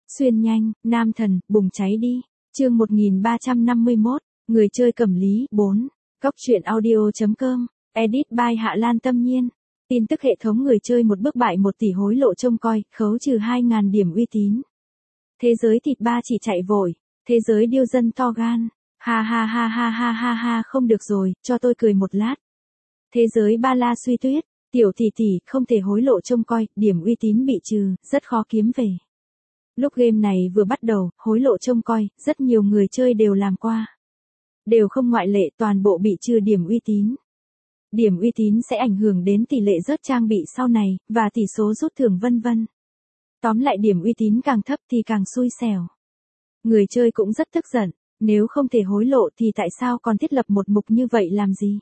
Xuyên nhanh, nam thần, bùng cháy đi. Chương 1351, người chơi cầm lý, 4. Góc truyện audio.com, edit by Hạ Lan Tâm Nhiên. Tin tức hệ thống người chơi một bước bại 1 tỷ hối lộ trông coi, khấu trừ 2.000 điểm uy tín. Thế giới thịt ba chỉ chạy vội, thế giới điêu dân to gan. Ha ha ha ha ha ha ha, không được rồi, cho tôi cười một lát. Thế giới ba la suy tuyết, tiểu tỷ tỷ, không thể hối lộ trông coi, điểm uy tín bị trừ, rất khó kiếm về. Lúc game này vừa bắt đầu, hối lộ trông coi, rất nhiều người chơi đều làm qua. Đều không ngoại lệ, toàn bộ bị trừ điểm uy tín. Điểm uy tín sẽ ảnh hưởng đến tỷ lệ rớt trang bị sau này, và tỷ số rút thưởng vân vân. Tóm lại điểm uy tín càng thấp thì càng xui xẻo. Người chơi cũng rất tức giận, nếu không thể hối lộ thì tại sao còn thiết lập một mục như vậy làm gì?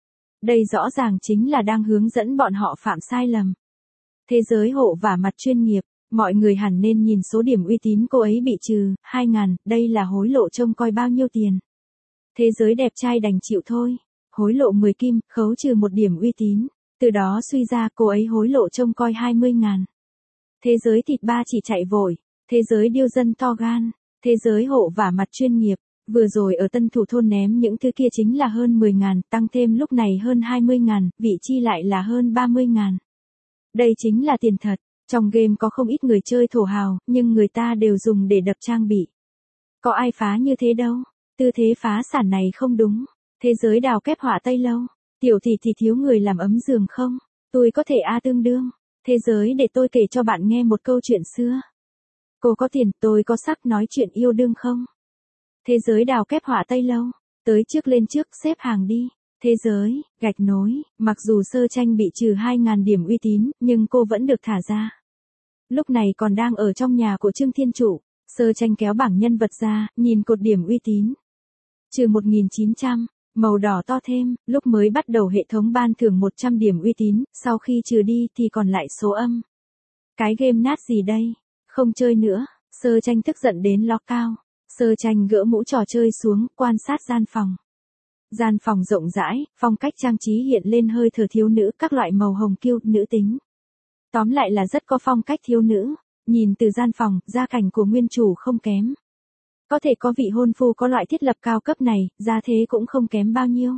Đây rõ ràng chính là đang hướng dẫn bọn họ phạm sai lầm. Thế giới hộ vả mặt chuyên nghiệp, mọi người hẳn nên nhìn số điểm uy tín cô ấy bị trừ, 2.000, đây là hối lộ trông coi bao nhiêu tiền. Thế giới đẹp trai đành chịu thôi, hối lộ 10 kim, khấu trừ 1 điểm uy tín, từ đó suy ra cô ấy hối lộ trông coi 20.000. Thế giới thịt ba chỉ chạy vội, thế giới điêu dân to gan, thế giới hộ vả mặt chuyên nghiệp, vừa rồi ở Tân Thủ Thôn ném những thứ kia chính là hơn 10.000, tăng thêm lúc này hơn 20.000, vị chi lại là hơn 30.000. Đây chính là tiền thật, trong game có không ít người chơi thổ hào, nhưng người ta đều dùng để đập trang bị. Có ai phá như thế đâu, tư thế phá sản này không đúng. Thế giới đào kép họa Tây Lâu, tiểu tỷ thì thiếu người làm ấm giường không? Tôi có thể tương đương. Thế giới để tôi kể cho bạn nghe một câu chuyện xưa. Cô có tiền, tôi có sắc, nói chuyện yêu đương không? Thế giới đào kép họa Tây Lâu, tới trước lên trước, xếp hàng đi. Thế giới, gạch nối, mặc dù sơ tranh bị trừ 2.000 điểm uy tín, nhưng cô vẫn được thả ra. Lúc này còn đang ở trong nhà của Trương Thiên Trụ, sơ tranh kéo bảng nhân vật ra, nhìn cột điểm uy tín. Trừ 1.900, màu đỏ to thêm, lúc mới bắt đầu hệ thống ban thưởng 100 điểm uy tín, sau khi trừ đi thì còn lại số âm. Cái game nát gì đây? Không chơi nữa, sơ tranh tức giận đến ló cao. Sơ tranh gỡ mũ trò chơi xuống, quan sát gian phòng. Gian phòng rộng rãi, phong cách trang trí hiện lên hơi thở thiếu nữ, các loại màu hồng kiêu, nữ tính. Tóm lại là rất có phong cách thiếu nữ, nhìn từ gian phòng, gia cảnh của nguyên chủ không kém. Có thể có vị hôn phu có loại thiết lập cao cấp này, gia thế cũng không kém bao nhiêu.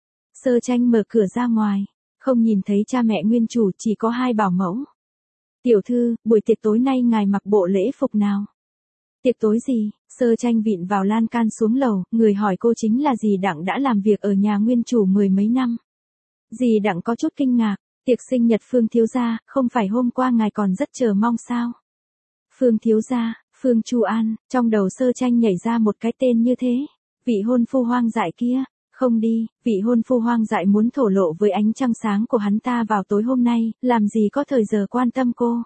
Sơ tranh mở cửa ra ngoài, không nhìn thấy cha mẹ nguyên chủ, chỉ có 2 bảo mẫu. Tiểu thư, buổi tiệc tối nay ngài mặc bộ lễ phục nào? Tiệc tối gì? Sơ tranh vịn vào lan can xuống lầu, người hỏi cô chính là dì Đặng đã làm việc ở nhà nguyên chủ 10 mấy năm. Dì Đặng có chút kinh ngạc, tiệc sinh nhật Phương thiếu gia, không phải hôm qua ngài còn rất chờ mong sao? Phương thiếu gia, Phương Chu An, trong đầu sơ tranh nhảy ra một cái tên như thế. Vị hôn phu hoang dại kia, không đi, vị hôn phu hoang dại muốn thổ lộ với ánh trăng sáng của hắn ta vào tối hôm nay, làm gì có thời giờ quan tâm cô.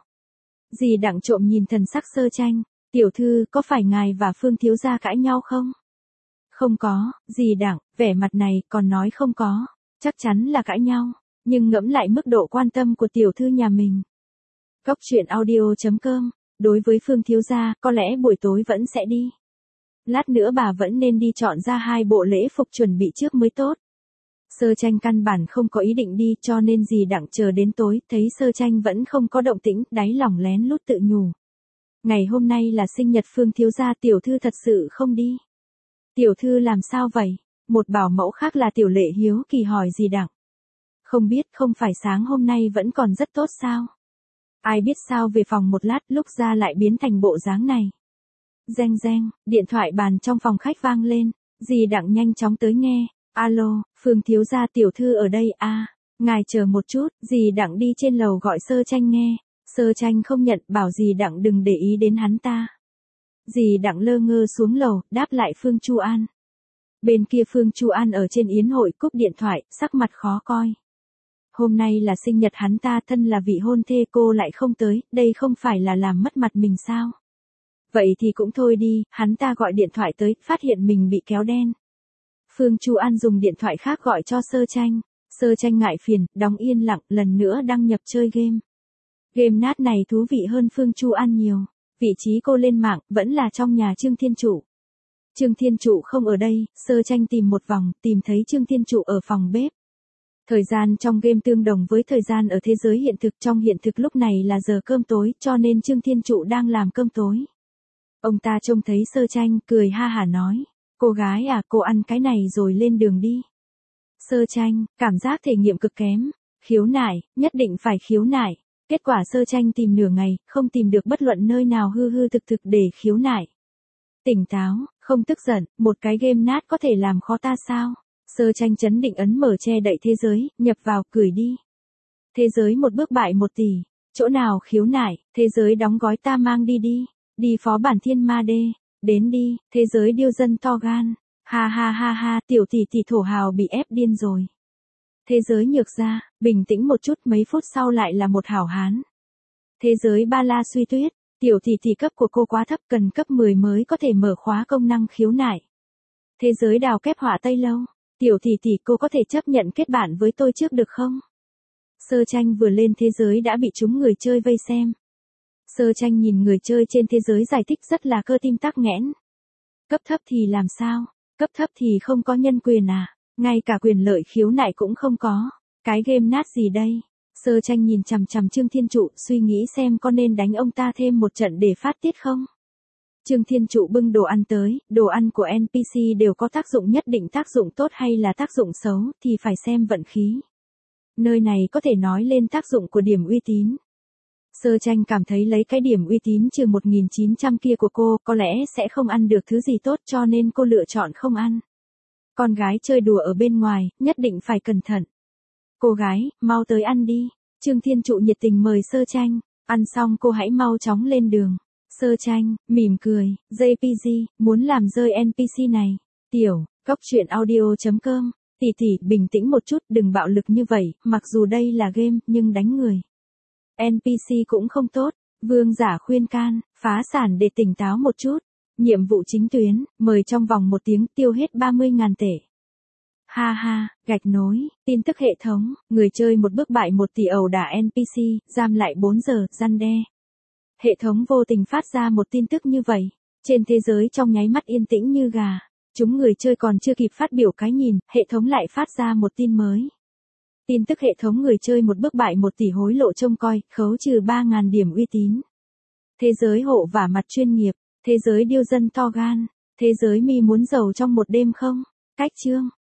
Dì Đặng trộm nhìn thần sắc sơ tranh, tiểu thư, có phải ngài và Phương thiếu gia cãi nhau không? Không có, dì Đặng, vẻ mặt này, còn nói không có, chắc chắn là cãi nhau, nhưng ngẫm lại mức độ quan tâm của tiểu thư nhà mình. Góc truyện audio.com. Đối với Phương thiếu gia, có lẽ buổi tối vẫn sẽ đi. Lát nữa bà vẫn nên đi chọn ra 2 bộ lễ phục chuẩn bị trước mới tốt. Sơ tranh căn bản không có ý định đi, cho nên dì Đặng chờ đến tối, thấy sơ tranh vẫn không có động tĩnh, đáy lòng lén lút tự nhủ. Ngày hôm nay là sinh nhật Phương thiếu gia, tiểu thư thật sự không đi. Tiểu thư làm sao vậy? Một bảo mẫu khác là Tiểu Lệ hiếu kỳ hỏi dì Đặng. Không biết, không phải sáng hôm nay vẫn còn rất tốt sao? Ai biết sao về phòng một lát, lúc ra lại biến thành bộ dáng này. Reng reng, điện thoại bàn trong phòng khách vang lên, dì Đặng nhanh chóng tới nghe. Alo, Phương thiếu gia, tiểu thư ở đây ngài chờ một chút, dì Đặng đi trên lầu gọi sơ tranh nghe. Sơ tranh không nhận, bảo dì Đặng đừng để ý đến hắn ta. Dì Đặng lơ ngơ xuống lầu, đáp lại Phương Chu An. Bên kia Phương Chu An ở trên yến hội cúp điện thoại, sắc mặt khó coi. Hôm nay là sinh nhật hắn ta, thân là vị hôn thê cô lại không tới, đây không phải là làm mất mặt mình sao? Vậy thì cũng thôi đi, hắn ta gọi điện thoại tới, phát hiện mình bị kéo đen. Phương Chu An dùng điện thoại khác gọi cho sơ tranh. Sơ tranh ngại phiền, đóng yên lặng, lần nữa đăng nhập chơi game. Game nát này thú vị hơn Phương Chu An nhiều. Vị trí cô lên mạng, vẫn là trong nhà Trương Thiên Trụ. Trương Thiên Trụ không ở đây, sơ tranh tìm một vòng, tìm thấy Trương Thiên Trụ ở phòng bếp. Thời gian trong game tương đồng với thời gian ở thế giới hiện thực, trong hiện thực lúc này là giờ cơm tối, cho nên Trương Thiên Trụ đang làm cơm tối. Ông ta trông thấy Sơ Tranh, cười ha hả nói. Cô gái à, cô ăn cái này rồi lên đường đi. Sơ Tranh, cảm giác thể nghiệm cực kém. Khiếu nại, nhất định phải khiếu nại. Kết quả Sơ Tranh tìm nửa ngày, không tìm được bất luận nơi nào hư hư thực thực để khiếu nại. Tỉnh táo, không tức giận, một cái game nát có thể làm khó ta sao? Sơ Tranh chấn định ấn mở che đậy thế giới, nhập vào, gửi đi. Thế giới một bước bại 1 tỷ. Chỗ nào khiếu nại, thế giới đóng gói ta mang đi đi. Đi phó bản thiên ma đê. Đến đi, thế giới điêu dân to gan. Ha ha ha ha, tiểu tỷ tỷ thổ hào bị ép điên rồi. Thế giới nhược ra, bình tĩnh một chút, mấy phút sau lại là một hảo hán. Thế giới ba la suy tuyết, tiểu tỷ tỷ cấp của cô quá thấp, cần cấp 10 mới có thể mở khóa công năng khiếu nại. Thế giới đào kép họa Tây Lâu, tiểu tỷ tỷ cô có thể chấp nhận kết bạn với tôi trước được không? Sơ Tranh vừa lên thế giới đã bị chúng người chơi vây xem. Sơ Tranh nhìn người chơi trên thế giới giải thích rất là cơ tim tắc nghẽn. Cấp thấp thì làm sao? Cấp thấp thì không có nhân quyền à? Ngay cả quyền lợi khiếu nại cũng không có. Cái game nát gì đây? Sơ Tranh nhìn chằm chằm Trương Thiên Trụ, suy nghĩ xem có nên đánh ông ta thêm một trận để phát tiết không? Trương Thiên Trụ bưng đồ ăn tới, đồ ăn của NPC đều có tác dụng nhất định, tác dụng tốt hay là tác dụng xấu thì phải xem vận khí. Nơi này có thể nói lên tác dụng của điểm uy tín. Sơ Tranh cảm thấy lấy cái điểm uy tín trừ 1900 kia của cô có lẽ sẽ không ăn được thứ gì tốt, cho nên cô lựa chọn không ăn. Con gái chơi đùa ở bên ngoài, nhất định phải cẩn thận. Cô gái, mau tới ăn đi. Trương Thiên Trụ nhiệt tình mời Sơ Tranh. Ăn xong cô hãy mau chóng lên đường. Sơ Tranh, mỉm cười, JPG, muốn làm rơi NPC này. Tiểu, goctruyện.audio.com. Tỷ tỷ, bình tĩnh một chút, đừng bạo lực như vậy, mặc dù đây là game, nhưng đánh người. NPC cũng không tốt. Vương giả khuyên can, phá sản để tỉnh táo một chút. Nhiệm vụ chính tuyến, mời trong vòng 1 tiếng tiêu hết 30.000 tệ. Ha ha, gạch nối, tin tức hệ thống, người chơi một bước bại 1 tỷ ẩu đả NPC, giam lại 4 giờ, răn đe. Hệ thống vô tình phát ra một tin tức như vậy. Trên thế giới trong nháy mắt yên tĩnh như gà. Chúng người chơi còn chưa kịp phát biểu cái nhìn, hệ thống lại phát ra một tin mới. Tin tức hệ thống người chơi một bước bại 1 tỷ hối lộ trông coi, khấu trừ 3.000 điểm uy tín. Thế giới hộ vả mặt chuyên nghiệp, thế giới điêu dân to gan, thế giới mi muốn giàu trong một đêm không? Cách chương.